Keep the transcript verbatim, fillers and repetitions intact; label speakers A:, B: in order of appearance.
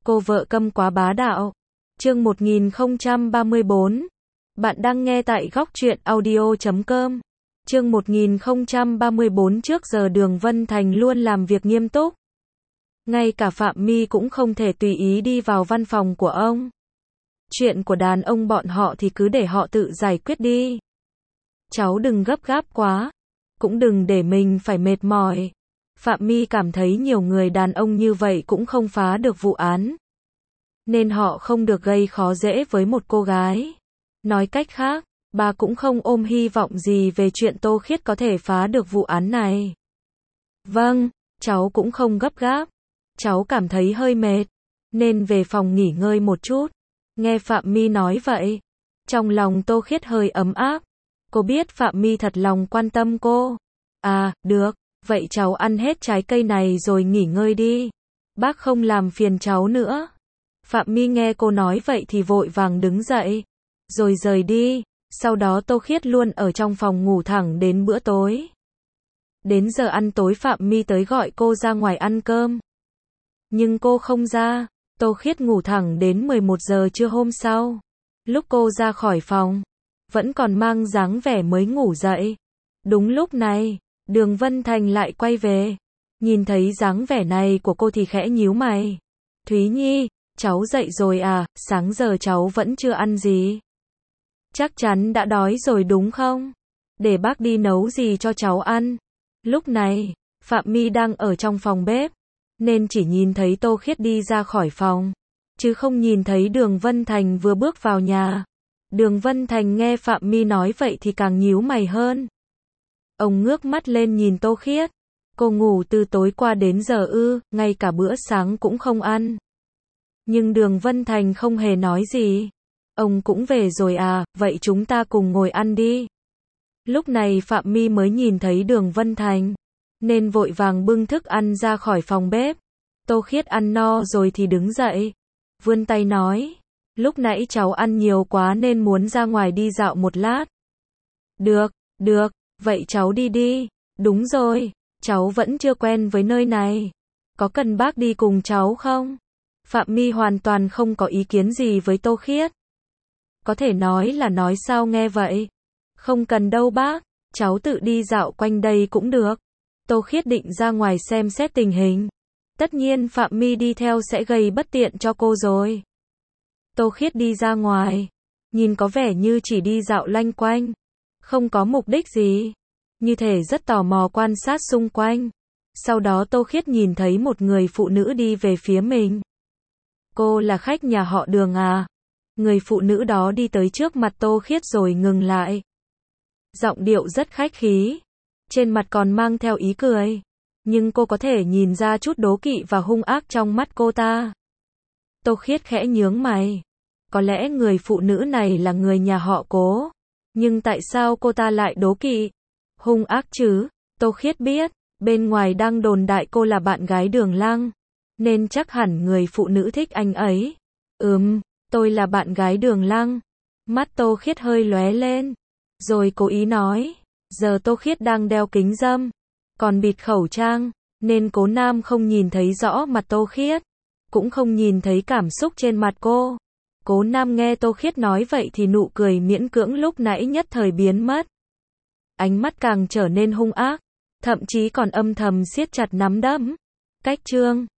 A: Cô vợ câm quá bá đạo. Chương một nghìn không trăm ba mươi bốn. Bạn đang nghe tại góc truyện audio chấm com. Chương một nghìn không trăm ba mươi bốn. Trước giờ Đường Vân Thành luôn làm việc nghiêm túc. Ngay cả Phạm My cũng không thể tùy ý đi vào văn phòng của ông. Chuyện của đàn ông bọn họ thì cứ để họ tự giải quyết đi. Cháu đừng gấp gáp quá, cũng đừng để mình phải mệt mỏi. Phạm My cảm thấy nhiều người đàn ông như vậy cũng không phá được vụ án, nên họ không được gây khó dễ với một cô gái. Nói cách khác, bà cũng không ôm hy vọng gì về chuyện Tô Khiết có thể phá được vụ án này. Vâng, cháu cũng không gấp gáp. Cháu cảm thấy hơi mệt, nên về phòng nghỉ ngơi một chút. Nghe Phạm My nói vậy, trong lòng Tô Khiết hơi ấm áp. Cô biết Phạm My thật lòng quan tâm cô. À, được, vậy cháu ăn hết trái cây này rồi nghỉ ngơi đi. Bác không làm phiền cháu nữa. Phạm My nghe cô nói vậy thì vội vàng đứng dậy, rồi rời đi. Sau đó Tô Khiết luôn ở trong phòng ngủ thẳng đến bữa tối. Đến giờ ăn tối Phạm My tới gọi cô ra ngoài ăn cơm. Nhưng cô không ra. Tô Khiết ngủ thẳng đến mười một giờ trưa hôm sau. Lúc cô ra khỏi phòng, vẫn còn mang dáng vẻ mới ngủ dậy. Đúng lúc này, Đường Vân Thành lại quay về. Nhìn thấy dáng vẻ này của cô thì khẽ nhíu mày. Thúy Nhi, cháu dậy rồi à, sáng giờ cháu vẫn chưa ăn gì. Chắc chắn đã đói rồi đúng không? Để bác đi nấu gì cho cháu ăn. Lúc này, Phạm My đang ở trong phòng bếp, nên chỉ nhìn thấy Tô Khiết đi ra khỏi phòng, chứ không nhìn thấy Đường Vân Thành vừa bước vào nhà. Đường Vân Thành nghe Phạm My nói vậy thì càng nhíu mày hơn. Ông ngước mắt lên nhìn Tô Khiết. Cô ngủ từ tối qua đến giờ ư, ngay cả bữa sáng cũng không ăn. Nhưng Đường Vân Thành không hề nói gì. Ông cũng về rồi à, vậy chúng ta cùng ngồi ăn đi. Lúc này Phạm My mới nhìn thấy Đường Vân Thành, nên vội vàng bưng thức ăn ra khỏi phòng bếp. Tô Khiết ăn no rồi thì đứng dậy, vươn tay nói, lúc nãy cháu ăn nhiều quá nên muốn ra ngoài đi dạo một lát. Được, được, vậy cháu đi đi. Đúng rồi, cháu vẫn chưa quen với nơi này. Có cần bác đi cùng cháu không? Phạm My hoàn toàn không có ý kiến gì với Tô Khiết. Có thể nói là nói sao nghe vậy. Không cần đâu bác, cháu tự đi dạo quanh đây cũng được. Tô Khiết định ra ngoài xem xét tình hình. Tất nhiên Phạm My đi theo sẽ gây bất tiện cho cô rồi. Tô Khiết đi ra ngoài, nhìn có vẻ như chỉ đi dạo loanh quanh, không có mục đích gì, như thể rất tò mò quan sát xung quanh. Sau đó Tô Khiết nhìn thấy một người phụ nữ đi về phía mình. Cô là khách nhà họ Đường à? Người phụ nữ đó đi tới trước mặt Tô Khiết rồi ngừng lại. Giọng điệu rất khách khí, trên mặt còn mang theo ý cười, nhưng cô có thể nhìn ra chút đố kỵ và hung ác trong mắt cô ta. Tô Khiết khẽ nhướng mày. Có lẽ người phụ nữ này là người nhà họ Cố, nhưng tại sao cô ta lại đố kỵ, hung ác chứ? Tô Khiết biết, bên ngoài đang đồn đại cô là bạn gái Đường Lăng, nên chắc hẳn người phụ nữ thích anh ấy. Ừm, tôi là bạn gái Đường Lăng. Mắt Tô Khiết hơi lóe lên, rồi cố ý nói. Giờ Tô Khiết đang đeo kính râm, còn bịt khẩu trang, nên Cố Nam không nhìn thấy rõ mặt Tô Khiết, cũng không nhìn thấy cảm xúc trên mặt cô. Cố Nam nghe Tô Khiết nói vậy thì nụ cười miễn cưỡng lúc nãy nhất thời biến mất. Ánh mắt càng trở nên hung ác, thậm chí còn âm thầm siết chặt nắm đấm. Cách chương